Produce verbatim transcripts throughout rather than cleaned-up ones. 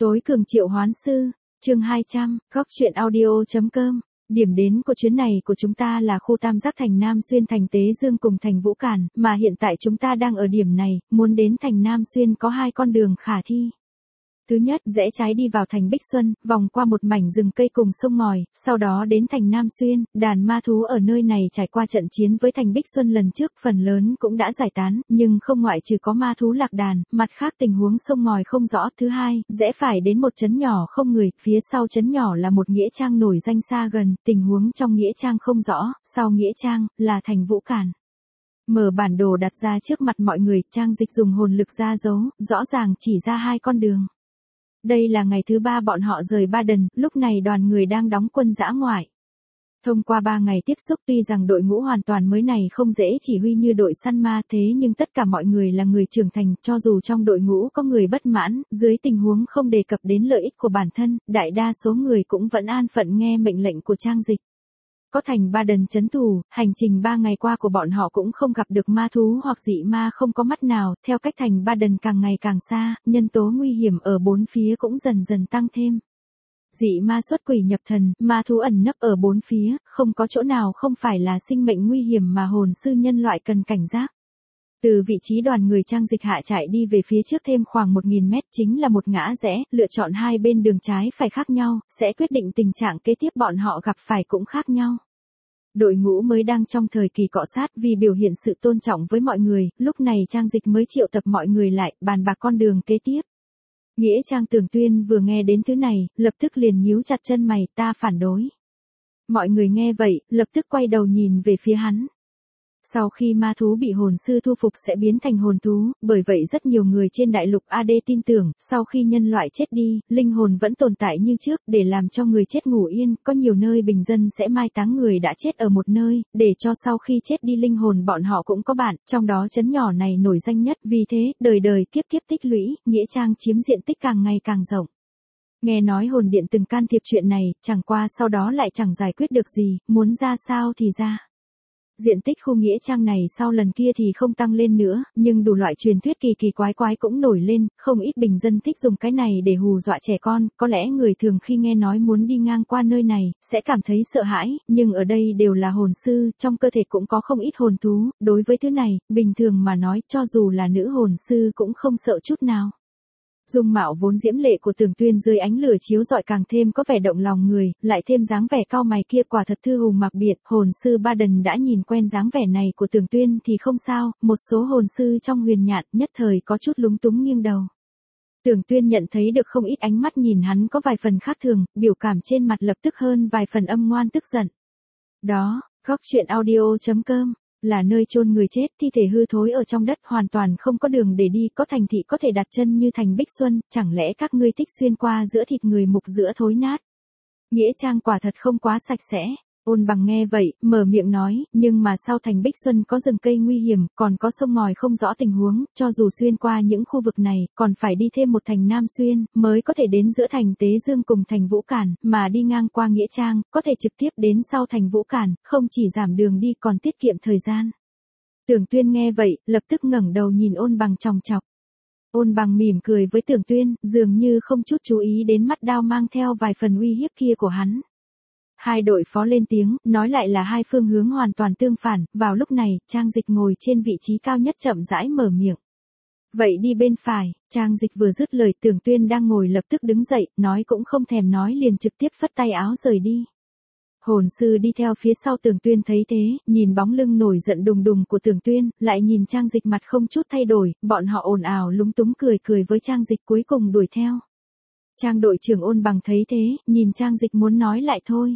Tối cường triệu hoán sư, chương hai trăm, góc truyện audio.com. Điểm đến của chuyến này của chúng ta là khu Tam Giác thành Nam Xuyên, thành Tế Dương cùng thành Vũ Cản, mà hiện tại chúng ta đang ở điểm này, muốn đến thành Nam Xuyên có hai con đường khả thi. Thứ nhất, rẽ trái đi vào thành Bích Xuân, vòng qua một mảnh rừng cây cùng sông ngòi, sau đó đến thành Nam Xuyên. Đàn ma thú ở nơi này trải qua trận chiến với thành Bích Xuân lần trước, phần lớn cũng đã giải tán, nhưng không ngoại trừ có ma thú lạc đàn, mặt khác tình huống sông ngòi không rõ. Thứ hai, rẽ phải đến một trấn nhỏ không người, phía sau trấn nhỏ là một nghĩa trang nổi danh xa gần, tình huống trong nghĩa trang không rõ, sau nghĩa trang là thành Vũ Cản. Mở bản đồ đặt ra trước mặt mọi người, Trang Dịch dùng hồn lực ra dấu, rõ ràng chỉ ra hai con đường. Đây là ngày thứ ba bọn họ rời Ba Đần, lúc này đoàn người đang đóng quân dã ngoại. Thông qua ba ngày tiếp xúc, tuy rằng đội ngũ hoàn toàn mới này không dễ chỉ huy như đội săn ma, thế nhưng tất cả mọi người là người trưởng thành, cho dù trong đội ngũ có người bất mãn, dưới tình huống không đề cập đến lợi ích của bản thân, đại đa số người cũng vẫn an phận nghe mệnh lệnh của Trang Dịch. Có thành Ba Đần trấn thủ, hành trình ba ngày qua của bọn họ cũng không gặp được ma thú hoặc dị ma không có mắt nào, theo cách thành Ba Đần càng ngày càng xa, nhân tố nguy hiểm ở bốn phía cũng dần dần tăng thêm. Dị ma xuất quỷ nhập thần, ma thú ẩn nấp ở bốn phía, không có chỗ nào không phải là sinh mệnh nguy hiểm mà hồn sư nhân loại cần cảnh giác. Từ vị trí đoàn người Trang Dịch hạ chạy đi về phía trước thêm khoảng một nghìn mét chính là một ngã rẽ, lựa chọn hai bên đường trái phải khác nhau, sẽ quyết định tình trạng kế tiếp bọn họ gặp phải cũng khác nhau. Đội ngũ mới đang trong thời kỳ cọ sát, vì biểu hiện sự tôn trọng với mọi người, lúc này Trang Dịch mới triệu tập mọi người lại, bàn bạc con đường kế tiếp. Nghĩa Trang Tường Tuyên vừa nghe đến thứ này, lập tức liền nhíu chặt chân mày, ta phản đối. Mọi người nghe vậy, lập tức quay đầu nhìn về phía hắn. Sau khi ma thú bị hồn sư thu phục sẽ biến thành hồn thú, bởi vậy rất nhiều người trên đại lục a đê tin tưởng, sau khi nhân loại chết đi, linh hồn vẫn tồn tại như trước, để làm cho người chết ngủ yên, có nhiều nơi bình dân sẽ mai táng người đã chết ở một nơi, để cho sau khi chết đi linh hồn bọn họ cũng có bạn, trong đó trấn nhỏ này nổi danh nhất, vì thế, đời đời kiếp kiếp tích lũy, nghĩa trang chiếm diện tích càng ngày càng rộng. Nghe nói hồn điện từng can thiệp chuyện này, chẳng qua sau đó lại chẳng giải quyết được gì, muốn ra sao thì ra. Diện tích khu nghĩa trang này sau lần kia thì không tăng lên nữa, nhưng đủ loại truyền thuyết kỳ kỳ quái quái cũng nổi lên, không ít bình dân thích dùng cái này để hù dọa trẻ con, có lẽ người thường khi nghe nói muốn đi ngang qua nơi này, sẽ cảm thấy sợ hãi, nhưng ở đây đều là hồn sư, trong cơ thể cũng có không ít hồn thú, đối với thứ này, bình thường mà nói, cho dù là nữ hồn sư cũng không sợ chút nào. Dung mạo vốn diễm lệ của Tường Tuyên dưới ánh lửa chiếu rọi càng thêm có vẻ động lòng người, lại thêm dáng vẻ cao mày kia quả thật thư hùng mạc biệt, hồn sư Ba Đần đã nhìn quen dáng vẻ này của Tường Tuyên thì không sao, một số hồn sư trong huyền nhạn nhất thời có chút lúng túng nghiêng đầu. Tường Tuyên nhận thấy được không ít ánh mắt nhìn hắn có vài phần khác thường, biểu cảm trên mặt lập tức hơn vài phần âm ngoan tức giận. Đó, góc truyện audio.com. Là nơi chôn người chết, thi thể hư thối ở trong đất, hoàn toàn không có đường để đi, có thành thị có thể đặt chân như thành Bích Xuân, chẳng lẽ các ngươi thích xuyên qua giữa thịt người mục giữa thối nát. Nghĩa trang quả thật không quá sạch sẽ. Ôn Bằng nghe vậy, mở miệng nói, nhưng mà sau thành Bích Xuân có rừng cây nguy hiểm, còn có sông ngòi không rõ tình huống, cho dù xuyên qua những khu vực này, còn phải đi thêm một thành Nam Xuyên, mới có thể đến giữa thành Tế Dương cùng thành Vũ Cản, mà đi ngang qua Nghĩa Trang, có thể trực tiếp đến sau thành Vũ Cản, không chỉ giảm đường đi còn tiết kiệm thời gian. Tường Tuyên nghe vậy, lập tức ngẩng đầu nhìn Ôn Bằng chòng chọc. Ôn Bằng mỉm cười với Tường Tuyên, dường như không chút chú ý đến mắt đao mang theo vài phần uy hiếp kia của hắn. Hai đội phó lên tiếng, nói lại là hai phương hướng hoàn toàn tương phản, vào lúc này, Trang Dịch ngồi trên vị trí cao nhất chậm rãi mở miệng. Vậy đi bên phải, Trang Dịch vừa dứt lời, Tường Tuyên đang ngồi lập tức đứng dậy, nói cũng không thèm nói liền trực tiếp phất tay áo rời đi. Hồn sư đi theo phía sau Tường Tuyên thấy thế, nhìn bóng lưng nổi giận đùng đùng của Tường Tuyên, lại nhìn Trang Dịch mặt không chút thay đổi, bọn họ ồn ào lúng túng cười cười với Trang Dịch cuối cùng đuổi theo. Trang đội trưởng Ôn Bằng thấy thế, nhìn Trang Dịch muốn nói lại thôi.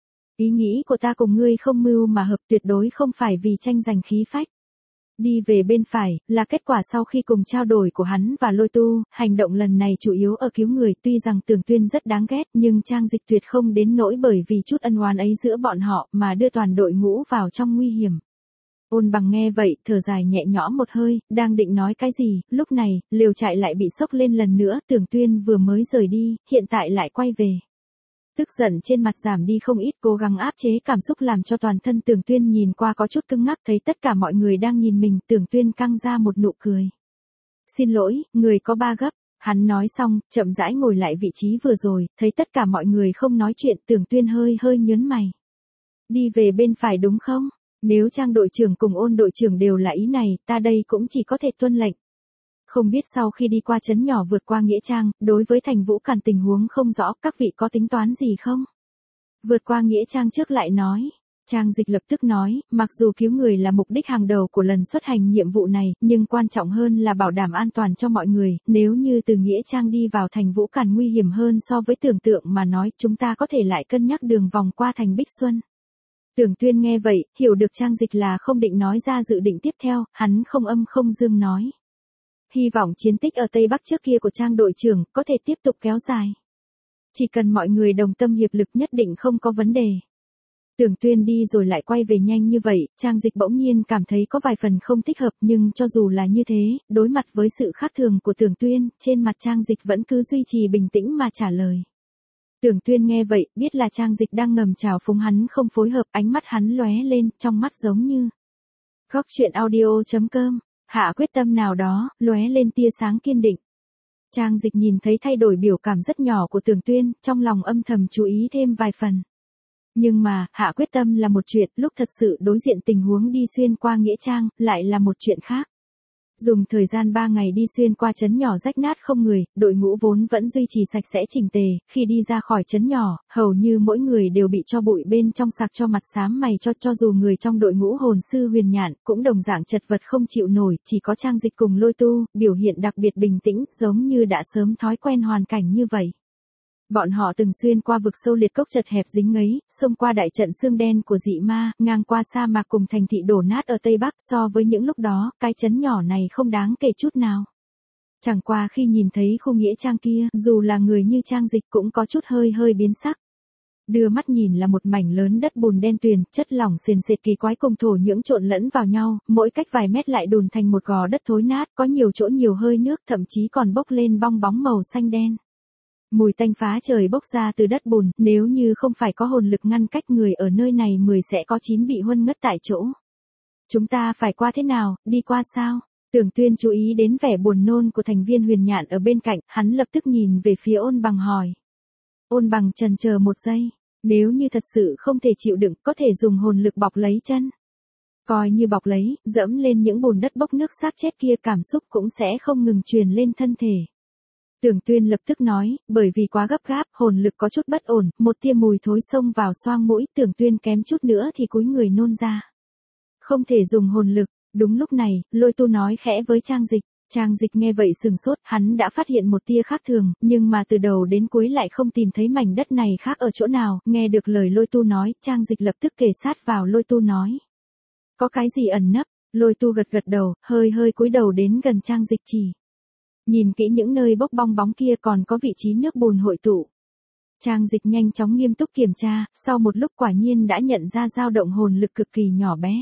Ý nghĩ của ta cùng ngươi không mưu mà hợp, tuyệt đối không phải vì tranh giành khí phách. Đi về bên phải, là kết quả sau khi cùng trao đổi của hắn và Lôi Tu, hành động lần này chủ yếu ở cứu người, tuy rằng Tường Tuyên rất đáng ghét nhưng Trang Dịch tuyệt không đến nỗi bởi vì chút ân oán ấy giữa bọn họ mà đưa toàn đội ngũ vào trong nguy hiểm. Ôn Bằng nghe vậy, thở dài nhẹ nhõm một hơi, đang định nói cái gì, lúc này, liều trại lại bị sốc lên lần nữa, Tường Tuyên vừa mới rời đi, hiện tại lại quay về. Tức giận trên mặt giảm đi không ít, cố gắng áp chế cảm xúc làm cho toàn thân Tường Tuyên nhìn qua có chút cứng ngắc, thấy tất cả mọi người đang nhìn mình, Tường Tuyên căng ra một nụ cười. Xin lỗi, người có ba gấp, Hắn nói xong, chậm rãi ngồi lại vị trí vừa rồi, thấy tất cả mọi người không nói chuyện, Tưởng Tuyên hơi hơi nhớn mày. Đi về bên phải đúng không? Nếu Trang đội trưởng cùng Ôn đội trưởng đều là ý này, ta đây cũng chỉ có thể tuân lệnh. Không biết sau khi đi qua trấn nhỏ vượt qua Nghĩa Trang, đối với Thành Vũ Càn tình huống không rõ, các vị có tính toán gì không? Vượt qua Nghĩa Trang trước lại nói. Trang Dịch lập tức nói, mặc dù cứu người là mục đích hàng đầu của lần xuất hành nhiệm vụ này, nhưng quan trọng hơn là bảo đảm an toàn cho mọi người, nếu như từ Nghĩa Trang đi vào Thành Vũ Càn nguy hiểm hơn so với tưởng tượng mà nói, chúng ta có thể lại cân nhắc đường vòng qua thành Bích Xuân. Tưởng Tuyên nghe vậy, hiểu được Trang Dịch là không định nói ra dự định tiếp theo, hắn không âm không dương nói. Hy vọng chiến tích ở Tây Bắc trước kia của Trang đội trưởng có thể tiếp tục kéo dài. Chỉ cần mọi người đồng tâm hiệp lực nhất định không có vấn đề. Tưởng Tuyên đi rồi lại quay về nhanh như vậy, Trang Dịch bỗng nhiên cảm thấy có vài phần không thích hợp, nhưng cho dù là như thế, đối mặt với sự khác thường của Tưởng Tuyên, trên mặt Trang Dịch vẫn cứ duy trì bình tĩnh mà trả lời. Tưởng Tuyên nghe vậy, biết là Trang Dịch đang ngầm chào phúng hắn không phối hợp, ánh mắt hắn lóe lên, trong mắt giống như góc truyện audio chấm com, hạ quyết tâm nào đó, lóe lên tia sáng kiên định. Trang Dịch nhìn thấy thay đổi biểu cảm rất nhỏ của Tưởng Tuyên, trong lòng âm thầm chú ý thêm vài phần. Nhưng mà, hạ quyết tâm là một chuyện, lúc thật sự đối diện tình huống đi xuyên qua Nghĩa Trang, lại là một chuyện khác. Dùng thời gian ba ngày đi xuyên qua trấn nhỏ rách nát không người, đội ngũ vốn vẫn duy trì sạch sẽ chỉnh tề, khi đi ra khỏi trấn nhỏ, hầu như mỗi người đều bị cho bụi bên trong sặc cho mặt xám mày cho cho dù người trong đội ngũ hồn sư Huyền Nhạn, cũng đồng dạng chật vật không chịu nổi, chỉ có Trang Dịch cùng Lôi Tu, biểu hiện đặc biệt bình tĩnh, giống như đã sớm thói quen hoàn cảnh như vậy. Bọn họ từng xuyên qua vực sâu liệt cốc chật hẹp dính ngấy, xông qua đại trận xương đen của dị ma, ngang qua sa mạc cùng thành thị đổ nát ở Tây Bắc, so với những lúc đó, cái trấn nhỏ này không đáng kể chút nào. Chẳng qua khi nhìn thấy khu Nghĩa Trang kia, dù là người như Trang Dịch cũng có chút hơi hơi biến sắc. Đưa mắt nhìn là một mảnh lớn đất bùn đen tuyền, chất lỏng sền sệt kỳ quái cùng thổ nhưỡng trộn lẫn vào nhau, mỗi cách vài mét lại đùn thành một gò đất thối nát, có nhiều chỗ nhiều hơi nước, thậm chí còn bốc lên bong bóng màu xanh đen. Mùi tanh phá trời bốc ra từ đất bùn, nếu như không phải có hồn lực ngăn cách người ở nơi này mười sẽ có chín bị huân ngất tại chỗ. Chúng ta phải qua thế nào, đi qua sao? Tưởng Tuyên chú ý đến vẻ buồn nôn của thành viên Huyền Nhạn ở bên cạnh, hắn lập tức nhìn về phía Ôn Bằng hỏi. Ôn Bằng chần chờ một giây, nếu như thật sự không thể chịu đựng, có thể dùng hồn lực bọc lấy chân. Coi như bọc lấy, dẫm lên những bùn đất bốc nước xác chết kia, cảm xúc cũng sẽ không ngừng truyền lên thân thể. Tưởng Tuyên lập tức nói, bởi vì quá gấp gáp, hồn lực có chút bất ổn, một tia mùi thối xông vào xoang mũi, Tưởng Tuyên kém chút nữa thì cúi người nôn ra. Không thể dùng hồn lực, đúng lúc này, Lôi Tu nói khẽ với Trang Dịch. Trang Dịch nghe vậy sừng sốt, hắn đã phát hiện một tia khác thường, nhưng mà từ đầu đến cuối lại không tìm thấy mảnh đất này khác ở chỗ nào, nghe được lời Lôi Tu nói, Trang Dịch lập tức kề sát vào Lôi Tu nói. Có cái gì ẩn nấp? Lôi Tu gật gật đầu, hơi hơi cúi đầu đến gần Trang Dịch chỉ. Nhìn kỹ những nơi bốc bong bóng kia còn có vị trí nước bùn hội tụ. Trang Dịch nhanh chóng nghiêm túc kiểm tra, sau một lúc quả nhiên đã nhận ra dao động hồn lực cực kỳ nhỏ bé.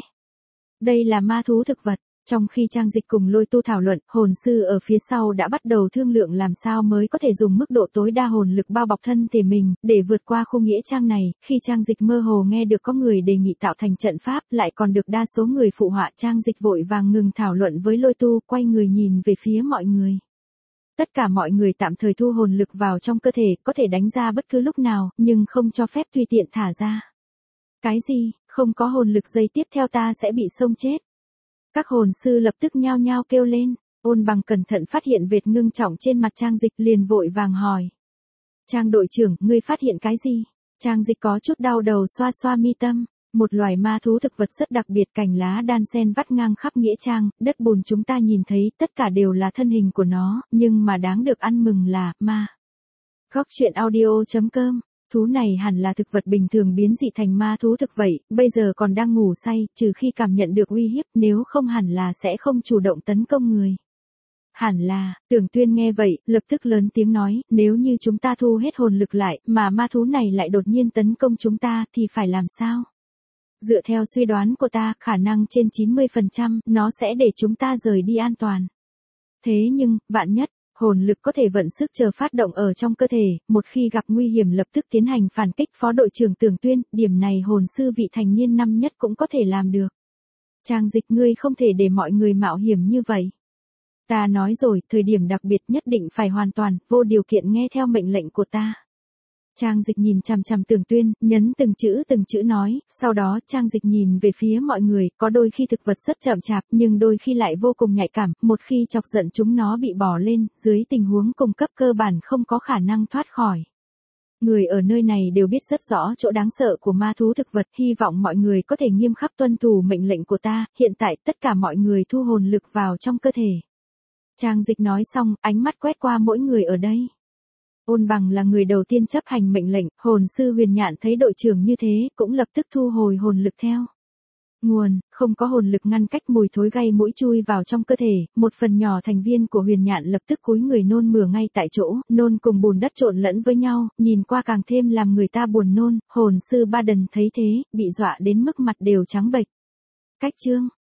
Đây là ma thú thực vật. Trong khi Trang Dịch cùng Lôi Tu thảo luận, hồn sư ở phía sau đã bắt đầu thương lượng làm sao mới có thể dùng mức độ tối đa hồn lực bao bọc thân thể mình, để vượt qua khu Nghĩa Trang này. Khi Trang Dịch mơ hồ nghe được có người đề nghị tạo thành trận pháp, lại còn được đa số người phụ họa, Trang Dịch vội vàng ngừng thảo luận với Lôi Tu, quay người nhìn về phía mọi người. Tất cả mọi người tạm thời thu hồn lực vào trong cơ thể, có thể đánh ra bất cứ lúc nào, nhưng không cho phép tùy tiện thả ra. Cái gì, không có hồn lực giây tiếp theo ta sẽ bị xông chết. Các hồn sư lập tức nhao nhao kêu lên, Ôn Bằng cẩn thận phát hiện vệt ngưng trọng trên mặt Trang Dịch liền vội vàng hỏi. Trang đội trưởng, ngươi phát hiện cái gì? Trang Dịch có chút đau đầu xoa xoa mi tâm. Một loài ma thú thực vật rất đặc biệt, cành lá đan xen vắt ngang khắp Nghĩa Trang, đất bùn chúng ta nhìn thấy tất cả đều là thân hình của nó, nhưng mà đáng được ăn mừng là, ma. Góc truyện audio chấm com, thú này hẳn là thực vật bình thường biến dị thành ma thú thực vậy, bây giờ còn đang ngủ say, trừ khi cảm nhận được uy hiếp, nếu không hẳn là sẽ không chủ động tấn công người. Hẳn là, Tưởng Tuyên nghe vậy, lập tức lớn tiếng nói, nếu như chúng ta thu hết hồn lực lại, mà ma thú này lại đột nhiên tấn công chúng ta, thì phải làm sao? Dựa theo suy đoán của ta, khả năng trên chín mươi phần trăm, nó sẽ để chúng ta rời đi an toàn. Thế nhưng, vạn nhất, hồn lực có thể vận sức chờ phát động ở trong cơ thể, một khi gặp nguy hiểm lập tức tiến hành phản kích. Phó đội trưởng Tưởng Tuyên, điểm này hồn sư vị thành niên năm nhất cũng có thể làm được. Trang Dịch, ngươi không thể để mọi người mạo hiểm như vậy. Ta nói rồi, thời điểm đặc biệt nhất định phải hoàn toàn, vô điều kiện nghe theo mệnh lệnh của ta. Trang Dịch nhìn chằm chằm Tưởng Tuyên, nhấn từng chữ từng chữ nói, sau đó Trang Dịch nhìn về phía mọi người, có đôi khi thực vật rất chậm chạp, nhưng đôi khi lại vô cùng nhạy cảm, một khi chọc giận chúng nó bị bỏ lên, dưới tình huống cung cấp cơ bản không có khả năng thoát khỏi. Người ở nơi này đều biết rất rõ chỗ đáng sợ của ma thú thực vật, hy vọng mọi người có thể nghiêm khắc tuân thủ mệnh lệnh của ta, hiện tại tất cả mọi người thu hồn lực vào trong cơ thể. Trang Dịch nói xong, ánh mắt quét qua mỗi người ở đây. Ôn Bằng là người đầu tiên chấp hành mệnh lệnh, hồn sư Huyền Nhạn thấy đội trưởng như thế, cũng lập tức thu hồi hồn lực theo. Nguồn, không có hồn lực ngăn cách mùi thối gây mũi chui vào trong cơ thể, một phần nhỏ thành viên của Huyền Nhạn lập tức cúi người nôn mửa ngay tại chỗ, nôn cùng bùn đất trộn lẫn với nhau, nhìn qua càng thêm làm người ta buồn nôn, hồn sư Ba Đần thấy thế, bị dọa đến mức mặt đều trắng bệch. Cách chương